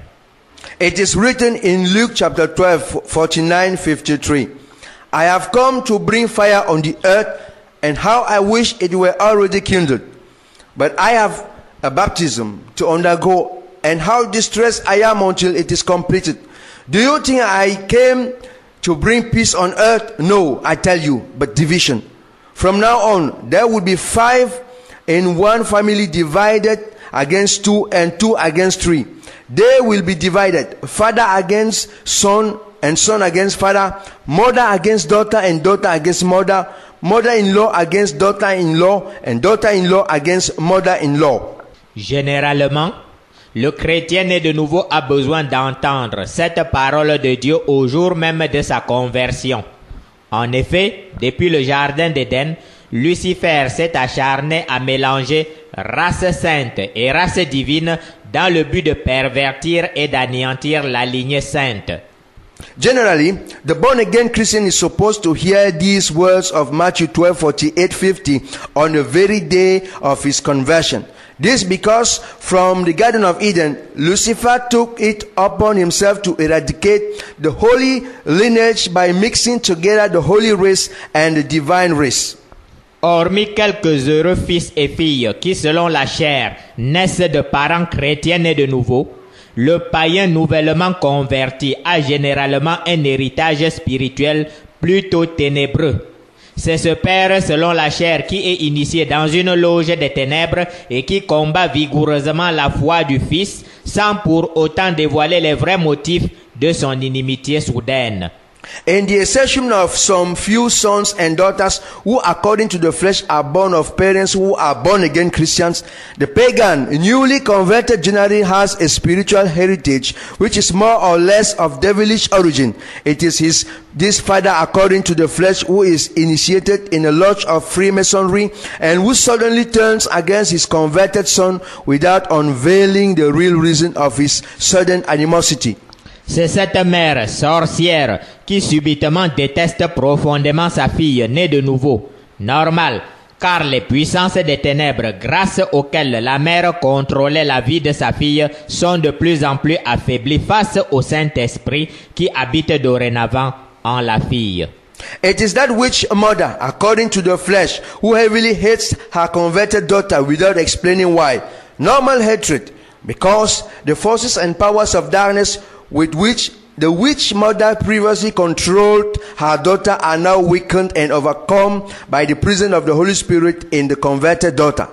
It is written in Luke chapter 12, 49, 53. I have come to bring fire on the earth, and how I wish it were already kindled. But I have a baptism to undergo, and how distressed I am until it is completed. Do you think I came to bring peace on earth? No, I tell you, but division. From now on, there will be 5 in one family divided against 2 and 2 against 3. They will be divided, father against son and son against father, mother against daughter and daughter against mother, mother-in-law against daughter-in-law and daughter-in-law against mother-in-law. Généralement, le chrétien né de nouveau a besoin d'entendre cette parole de Dieu au jour même de sa conversion. En effet, depuis le jardin d'Éden, Lucifer s'est acharné à mélanger race sainte et race divine dans le but de pervertir et d'anéantir la lignée sainte. Generally, the born-again Christian is supposed to hear these words of Matthew 12, 48, 50 on the very day of his conversion. This because from the Garden of Eden, Lucifer took it upon himself to eradicate the holy lineage by mixing together the holy race and the divine race. Hormis quelques heureux fils et filles qui, selon la chair, naissent de parents chrétiens nés de nouveau, le païen nouvellement converti a généralement un héritage spirituel plutôt ténébreux. C'est ce père selon la chair qui est initié dans une loge des ténèbres et qui combat vigoureusement la foi du Fils sans pour autant dévoiler les vrais motifs de son inimitié soudaine. In the exception of some few sons and daughters who according to the flesh are born of parents who are born again Christians, the pagan newly converted generally has a spiritual heritage which is more or less of devilish origin. It is this father according to the flesh who is initiated in a lodge of Freemasonry and who suddenly turns against his converted son without unveiling the real reason of his sudden animosity. C'est cette mère sorcière qui subitement déteste profondément sa fille née de nouveau. Normal, car les puissances des ténèbres grâce auxquelles la mère contrôlait la vie de sa fille sont de plus en plus affaiblies face au Saint-Esprit qui habite dorénavant en la fille. It is that witch mother, according to the flesh, who heavily hates her converted daughter without explaining why. Normal hatred, because the forces and powers of darkness with which the witch mother previously controlled her daughter are now weakened and overcome by the presence of the Holy Spirit in the converted daughter.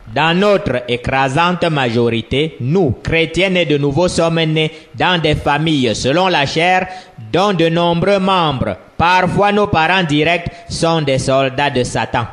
Dans notre écrasante majorité, nous, chrétiens et de nouveau, sommes nés dans des familles selon la chair, dont de nombreux membres, parfois nos parents directs, sont des soldats de Satan.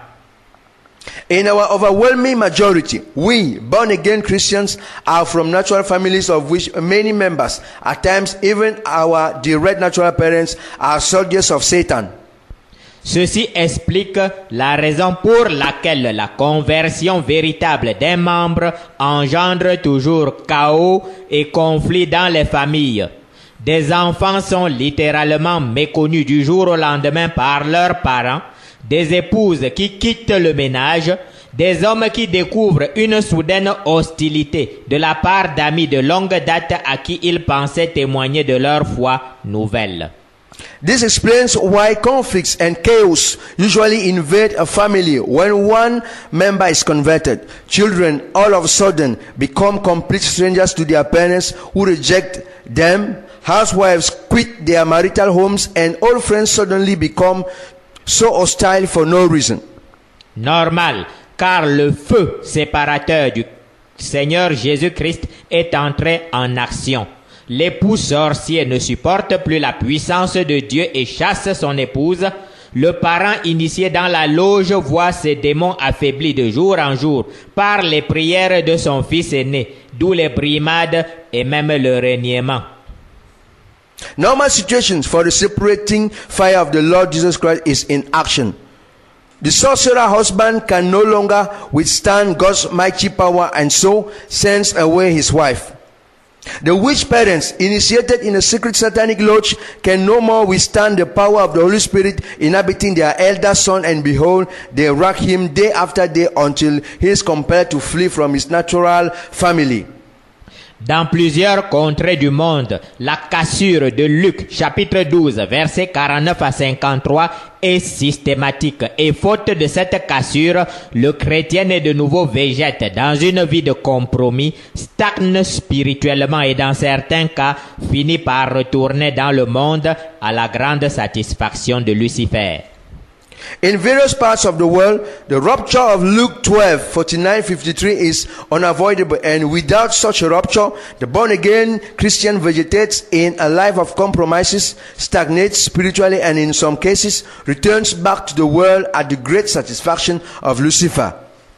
In our overwhelming majority, we, born-again Christians, are from natural families of which many members, at times even our direct natural parents, are soldiers of Satan. Ceci explique la raison pour laquelle la conversion véritable d'un membre engendre toujours chaos et conflit dans les familles. Des enfants sont littéralement méconnus du jour au lendemain par leurs parents, des épouses qui quittent le ménage, des hommes qui découvrent une soudaine hostilité de la part d'amis de longue date à qui ils pensaient témoigner de leur foi nouvelle. This explains why conflicts and chaos usually invade a family when one member is converted. Children all of a sudden become complete strangers to their parents who reject them. Housewives quit their marital homes and old friends suddenly become so hostile for no reason. Normal, car le feu séparateur du Seigneur Jésus-Christ est entré en action. L'époux sorcier ne supporte plus la puissance de Dieu et chasse son épouse. Le parent initié dans la loge voit ses démons affaiblis de jour en jour par les prières de son fils aîné, d'où les brimades et même le reniement. Normal situations for the separating fire of the Lord Jesus Christ is in action. The sorcerer husband can no longer withstand God's mighty power and so sends away his wife. The witch parents initiated in a secret satanic lodge can no more withstand the power of the Holy Spirit inhabiting their elder son, and behold, they rack him day after day until he is compelled to flee from his natural family. Dans plusieurs contrées du monde, la cassure de Luc, chapitre 12, versets 49 à 53, est systématique. Et faute de cette cassure, le chrétien est de nouveau végète dans une vie de compromis, stagne spirituellement et dans certains cas, finit par retourner dans le monde à la grande satisfaction de Lucifer. In various parts of the world, the rupture of Luke 12:49-53 is unavoidable, and without such a rupture, the born-again Christian vegetates in a life of compromises, stagnates spiritually, and in some cases, returns back to the world at the great satisfaction of Lucifer.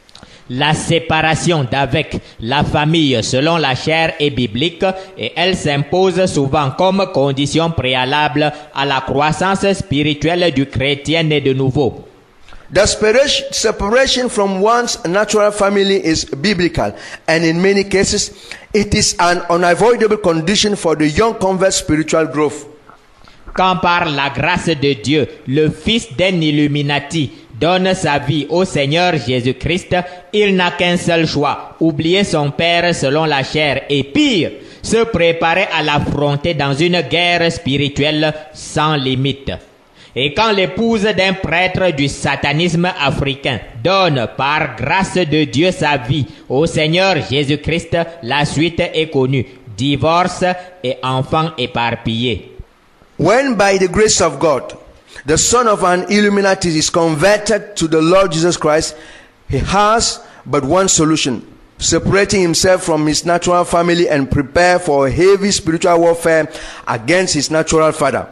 La séparation d'avec la famille selon la chair est biblique et elle s'impose souvent comme condition préalable à la croissance spirituelle du chrétien né de nouveau. The separation from one's natural family is biblical, and in many cases, it is an unavoidable condition for the young convert's spiritual growth. Quand par la grâce de Dieu, le fils d'un Illuminati donne sa vie au Seigneur Jésus-Christ, il n'a qu'un seul choix, oublier son père selon la chair et pire, se préparer à l'affronter dans une guerre spirituelle sans limite. Et quand l'épouse d'un prêtre du satanisme africain donne par grâce de Dieu sa vie au Seigneur Jésus-Christ, la suite est connue, divorce et enfants éparpillés. When by the grace of God, the son of an Illuminati is converted to the Lord Jesus Christ, he has but one solution: separating himself from his natural family and prepare for a heavy spiritual warfare against his natural father.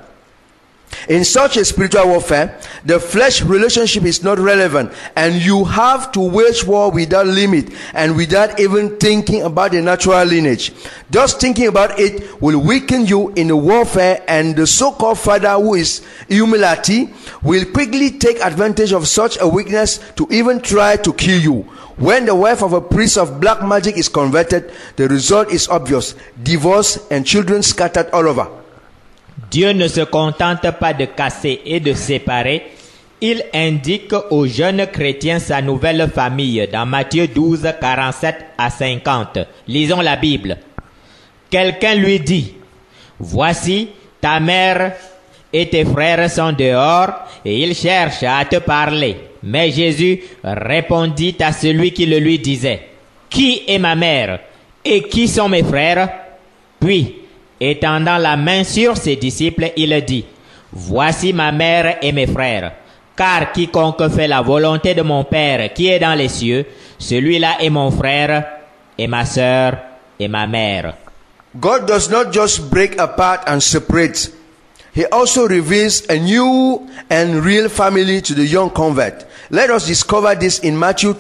In such a spiritual warfare, the flesh relationship is not relevant, and you have to wage war without limit and without even thinking about the natural lineage. Just thinking about it will weaken you in the warfare, and the so-called father, who is humility, will quickly take advantage of such a weakness to even try to kill you. When the wife of a priest of black magic is converted, the result is obvious: divorce and children scattered all over. Dieu ne se contente pas de casser et de séparer. Il indique aux jeunes chrétiens sa nouvelle famille dans Matthieu 12, 47 à 50. Lisons la Bible. Quelqu'un lui dit: voici, ta mère et tes frères sont dehors et ils cherchent à te parler. Mais Jésus répondit à celui qui le lui disait: qui est ma mère et qui sont mes frères? Puis, étendant la main sur ses disciples, il dit: voici ma mère et mes frères. Car quiconque fait la volonté de mon Père qui est dans les cieux, celui-là est mon frère et ma sœur et ma mère. God does not just break apart and separate. He also reveals a new and real family to the young convert. Let us discover this in Matthew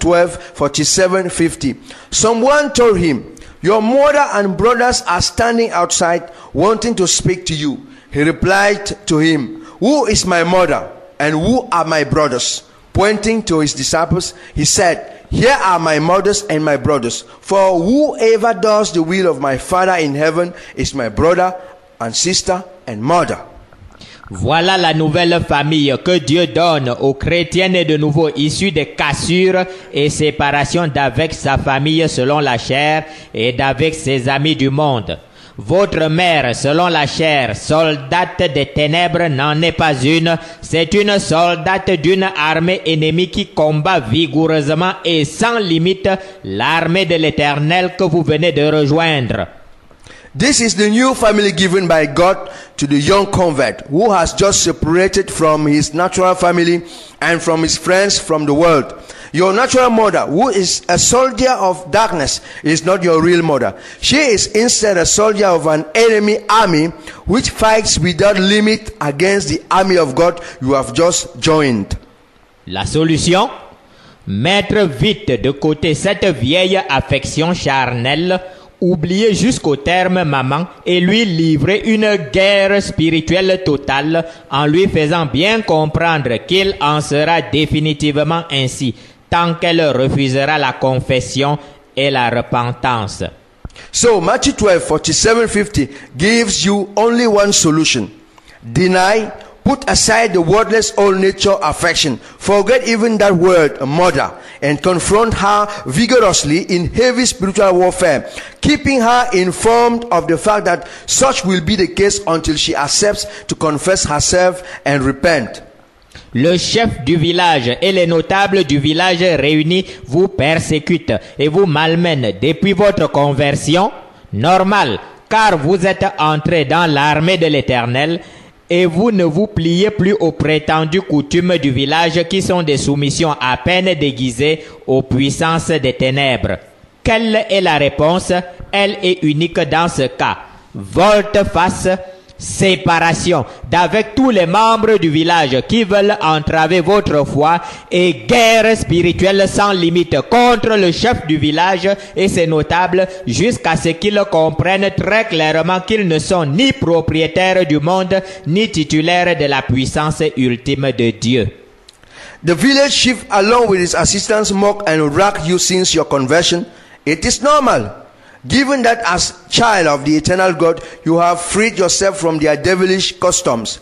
12:47-50. Someone told him, "Your mother and brothers are standing outside wanting to speak to you." He replied to him, "Who is my mother and who are my brothers?" Pointing to his disciples, he said, "Here are my mothers and my brothers. For whoever does the will of my Father in heaven is my brother and sister and mother." Voilà la nouvelle famille que Dieu donne aux chrétiens nés de nouveau issus de cassures et séparations d'avec sa famille selon la chair et d'avec ses amis du monde. Votre mère, selon la chair, soldate des ténèbres, n'en est pas une. C'est une soldate d'une armée ennemie qui combat vigoureusement et sans limite l'armée de l'Éternel que vous venez de rejoindre. This is the new family given by God to the young convert who has just separated from his natural family and from his friends from the world. Your natural mother, who is a soldier of darkness, is not your real mother. She is instead a soldier of an enemy army which fights without limit against the army of God you have just joined. La solution? Mettre vite de côté cette vieille affection charnelle, oublier jusqu'au terme maman et lui livrer une guerre spirituelle totale en lui faisant bien comprendre qu'il en sera définitivement ainsi tant qu'elle refusera la confession et la repentance. So Matthew 12:47-50 gives you only one solution. Deny, put aside the worthless old nature affection. Forget even that word, mother, and confront her vigorously in heavy spiritual warfare, keeping her informed of the fact that such will be the case until she accepts to confess herself and repent. Le chef du village et les notables du village réunis vous persécutent et vous malmènent depuis votre conversion. Normal, car vous êtes entrés dans l'armée de l'Éternel et vous ne vous pliez plus aux prétendues coutumes du village qui sont des soumissions à peine déguisées aux puissances des ténèbres. Quelle est la réponse? Elle est unique dans ce cas. Volte-face, séparation d'avec tous les membres du village qui veulent entraver votre foi et guerre spirituelle sans limite contre le chef du village et ses notables jusqu'à ce qu'ils comprennent très clairement qu'ils ne sont ni propriétaires du monde ni titulaires de la puissance ultime de Dieu. The village chief along with his assistants mock and rack you since your conversion. It is normal. Given that as child of the eternal God, you have freed yourself from their devilish customs.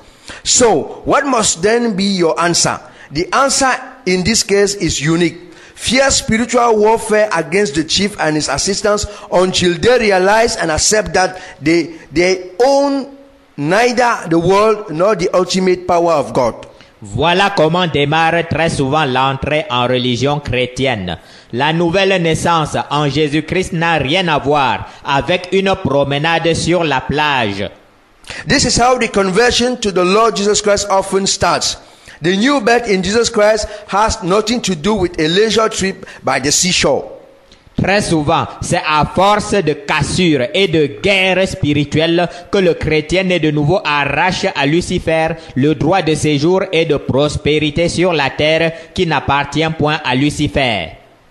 So, what must then be your answer? The answer in this case is unique. Fierce spiritual warfare against the chief and his assistants until they realize and accept that they own neither the world nor the ultimate power of God. Voilà comment démarre très souvent l'entrée en religion chrétienne. La nouvelle naissance en Jésus-Christ n'a rien à voir avec une promenade sur la plage. This is how the conversion to the Lord Jesus Christ often starts. The new birth in Jesus Christ has nothing to do with a leisure trip by the seashore. Très souvent, c'est à force de cassures et de guerres spirituelles que le chrétien né de nouveau arrache à Lucifer le droit de séjour et de prospérité sur la terre qui n'appartient point à Lucifer.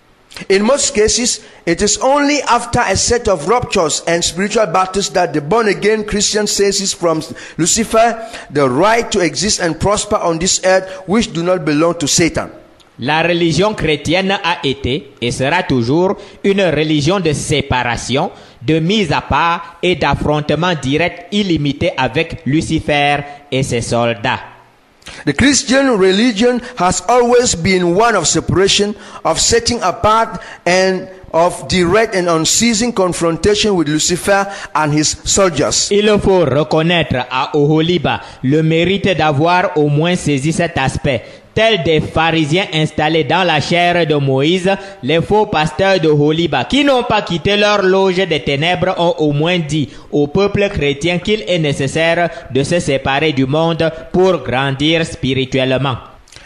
In most cases, it is only after a set of ruptures and spiritual battles that the born-again Christian seizes from Lucifer the right to exist and prosper on this earth which do not belong to Satan. La religion chrétienne a été et sera toujours une religion de séparation, de mise à part et d'affrontement direct illimité avec Lucifer et ses soldats. The Christian religion has always been one of separation, of setting apart, and of direct and unceasing confrontation with Lucifer and his soldiers. Il faut reconnaître à Oholiba le mérite d'avoir au moins saisi cet aspect. Tels des pharisiens installés dans la chair de Moïse, les faux pasteurs de Oholiba, qui n'ont pas quitté leur loge des ténèbres, ont au moins dit au peuple chrétien qu'il est nécessaire de se séparer du monde pour grandir spirituellement.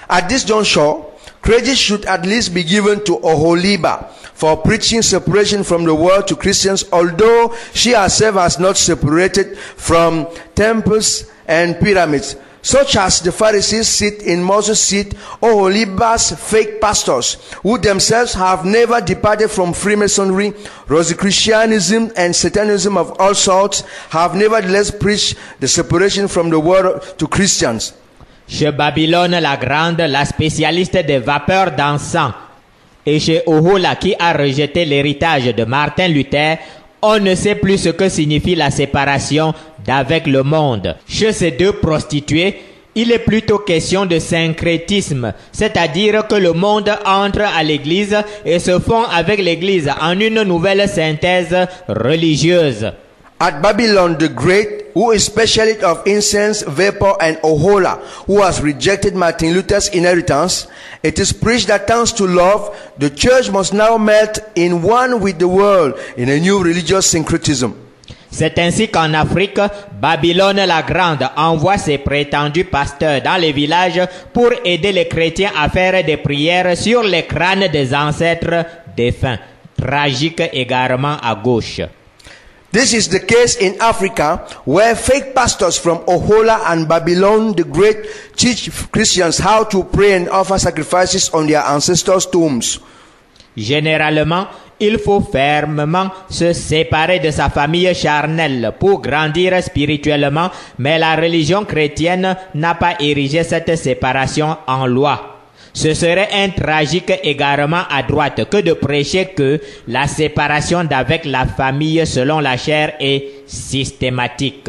At this juncture, credit should at least be given to Oholiba for preaching separation from the world to Christians, although she herself has not separated from temples and pyramids. Such as the Pharisees sit in Moses' seat, Oholiba's fake pastors, who themselves have never departed from Freemasonry, Rosicrucianism, and Satanism of all sorts, have nevertheless preached the separation from the world to Christians. Chez Babylone la Grande, la spécialiste des vapeurs d'encens, et chez Ohola qui a rejeté l'héritage de Martin Luther, on ne sait plus ce que signifie la séparation d'avec le monde. Chez ces deux prostituées, il est plutôt question de syncrétisme, c'est-à-dire que le monde entre à l'église et se fond avec l'église en une nouvelle synthèse religieuse. At Babylon the Great, who is specialist of incense, vapor, and Ohola, who has rejected Martin Luther's inheritance, it is preached that thanks to love, the church must now melt in one with the world in a new religious syncretism. C'est ainsi qu'en Afrique, Babylone la Grande envoie ses prétendus pasteurs dans les villages pour aider les chrétiens à faire des prières sur les crânes des ancêtres défunts. Tragique égarement à gauche. This is the case in Africa, where fake pastors from Ohola and Babylon the Great teach Christians how to pray and offer sacrifices on their ancestors' tombs. Généralement, il faut fermement se séparer de sa famille charnelle pour grandir spirituellement, mais la religion chrétienne n'a pas érigé cette séparation en loi. Ce serait un tragique égarement à droite que de prêcher que la séparation d'avec la famille selon la chair est systématique.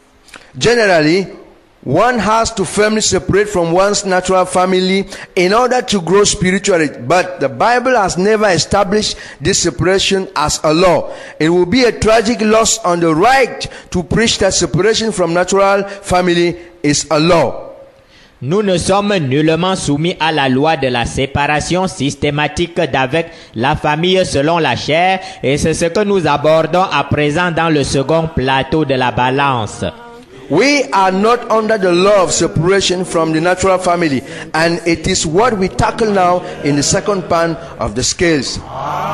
Generally, one has to firmly separate from one's natural family in order to grow spiritually, but the Bible has never established this separation as a law. It will be a tragic loss on the right to preach that separation from natural family is a law. Nous ne sommes nullement soumis à la loi de la séparation systématique d'avec la famille selon la chair, et c'est ce que nous abordons à présent dans le second plateau de la balance. We are not under the law of separation from the natural family, and it is what we tackle now in the second pan of the scales.